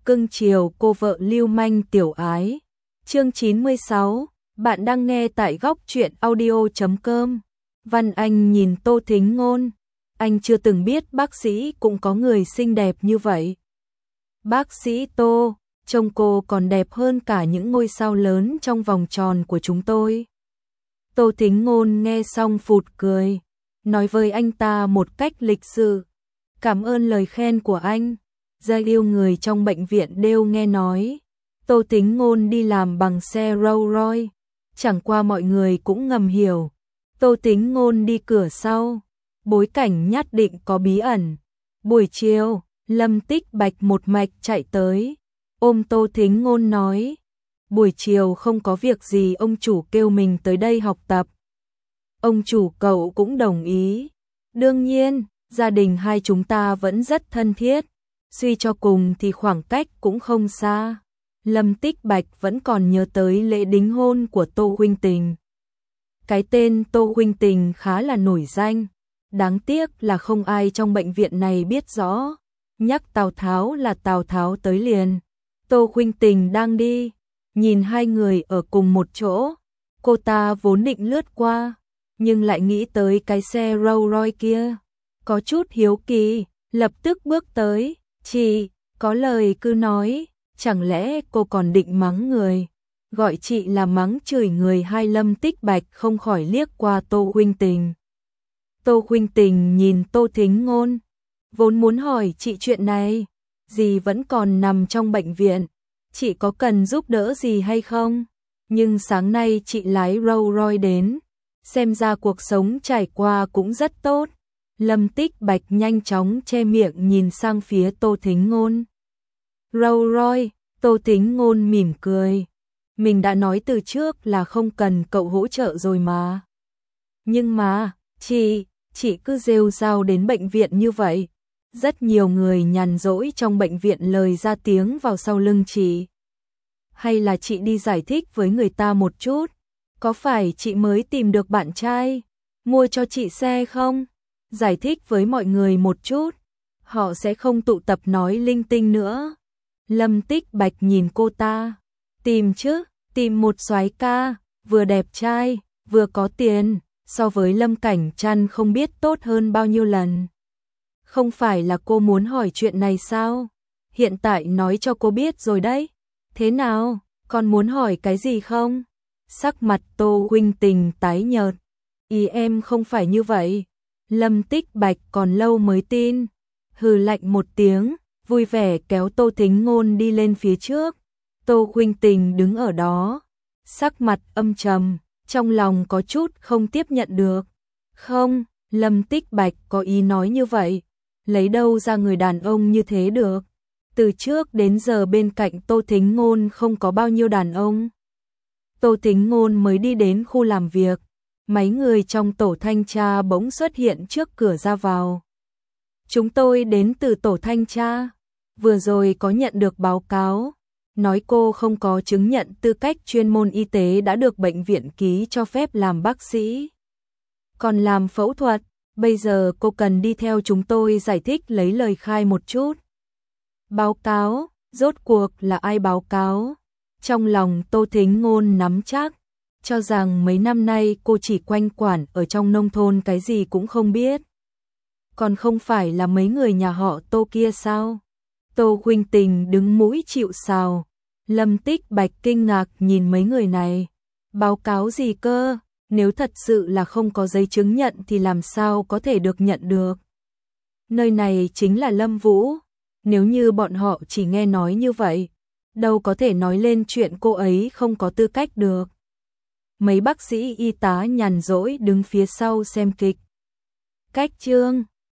cưng chiều cô vợ lưu manh tiểu ái. Chương 96, bạn đang nghe tại góc truyện audio.com. Văn Anh nhìn Tô Thính Ngôn, anh chưa từng biết bác sĩ cũng có người xinh đẹp như vậy. Bác sĩ Tô, trông cô còn đẹp hơn cả những ngôi sao lớn trong vòng tròn của chúng tôi. Tô Thính Ngôn nghe xong phụt cười, nói với anh ta một cách lịch sự. Cảm ơn lời khen của anh. Gia yêu người trong bệnh viện đều nghe nói Tô Thính Ngôn đi làm bằng xe Rolls Royce. Chẳng qua mọi người cũng ngầm hiểu Tô Thính Ngôn đi cửa sau, bối cảnh nhất định có bí ẩn. Buổi chiều, Lâm Tích Bạch một mạch chạy tới, ôm Tô Thính Ngôn nói, buổi chiều không có việc gì, ông chủ kêu mình tới đây học tập. Ông chủ cậu cũng đồng ý. Đương nhiên, gia đình hai chúng ta vẫn rất thân thiết, suy cho cùng thì khoảng cách cũng không xa. Lâm Tích Bạch vẫn còn nhớ tới lễ đính hôn của Tô Huynh Tình. Cái tên Tô Huynh Tình khá là nổi danh, đáng tiếc là không ai trong bệnh viện này biết rõ. Nhắc Tào Tháo là Tào Tháo tới liền. Tô Huynh Tình đang đi, nhìn hai người ở cùng một chỗ, cô ta vốn định lướt qua, nhưng lại nghĩ tới cái xe Rolls Royce kia, có chút hiếu kỳ, lập tức bước tới. Chị, có lời cứ nói, chẳng lẽ cô còn định mắng người? Gọi chị là mắng chửi người hay? Lâm Tích Bạch không khỏi liếc qua Tô Huynh Tình. Tô Huynh Tình nhìn Tô Thính Ngôn, vốn muốn hỏi chị chuyện này, dì vẫn còn nằm trong bệnh viện, chị có cần giúp đỡ gì hay không? Nhưng sáng nay chị lái Rolls Royce đến, xem ra cuộc sống trải qua cũng rất tốt. Lâm Tích Bạch nhanh chóng che miệng nhìn sang phía Tô Thính Ngôn. Rolls Royce, Tô Thính Ngôn mỉm cười. Mình đã nói từ trước là không cần cậu hỗ trợ rồi mà. Nhưng mà, chị cứ rêu rao đến bệnh viện như vậy. Rất nhiều người nhàn rỗi trong bệnh viện lời ra tiếng vào sau lưng chị. Hay là chị đi giải thích với người ta một chút? Có phải chị mới tìm được bạn trai, mua cho chị xe không? Giải thích với mọi người một chút, họ sẽ không tụ tập nói linh tinh nữa. Lâm Tích Bạch nhìn cô ta, tìm chứ, tìm một soái ca, vừa đẹp trai, vừa có tiền, so với Lâm Cảnh Trăn không biết tốt hơn bao nhiêu lần. Không phải là cô muốn hỏi chuyện này sao? Hiện tại nói cho cô biết rồi đấy. Thế nào, còn muốn hỏi cái gì không? Sắc mặt Tô Huynh Tình tái nhợt. Ý em không phải như vậy. Lâm Tích Bạch còn lâu mới tin. Hừ lạnh một tiếng, vui vẻ kéo Tô Thính Ngôn đi lên phía trước. Tô Huynh Tình đứng ở đó, sắc mặt âm trầm, trong lòng có chút không tiếp nhận được. Không, Lâm Tích Bạch có ý nói như vậy, lấy đâu ra người đàn ông như thế được. Từ trước đến giờ bên cạnh Tô Thính Ngôn không có bao nhiêu đàn ông. Tô Thính Ngôn mới đi đến khu làm việc, mấy người trong tổ thanh tra bỗng xuất hiện trước cửa ra vào. Chúng tôi đến từ tổ thanh tra, vừa rồi có nhận được báo cáo, nói cô không có chứng nhận tư cách chuyên môn y tế đã được bệnh viện ký cho phép làm bác sĩ. Còn làm phẫu thuật, bây giờ cô cần đi theo chúng tôi giải thích lấy lời khai một chút. Báo cáo, rốt cuộc là ai báo cáo? Trong lòng Tô Thính Ngôn nắm chắc, cho rằng mấy năm nay cô chỉ quanh quẩn ở trong nông thôn cái gì cũng không biết. Còn không phải là mấy người nhà họ Tô kia sao? Tô Huynh Tình đứng mũi chịu sào. Lâm Tích Bạch kinh ngạc nhìn mấy người này. Báo cáo gì cơ? Nếu thật sự là không có giấy chứng nhận thì làm sao có thể được nhận được? Nơi này chính là Lâm Vũ. Nếu như bọn họ chỉ nghe nói như vậy, đâu có thể nói lên chuyện cô ấy không có tư cách được. Mấy bác sĩ y tá nhàn rỗi đứng phía sau xem kịch. Cách chương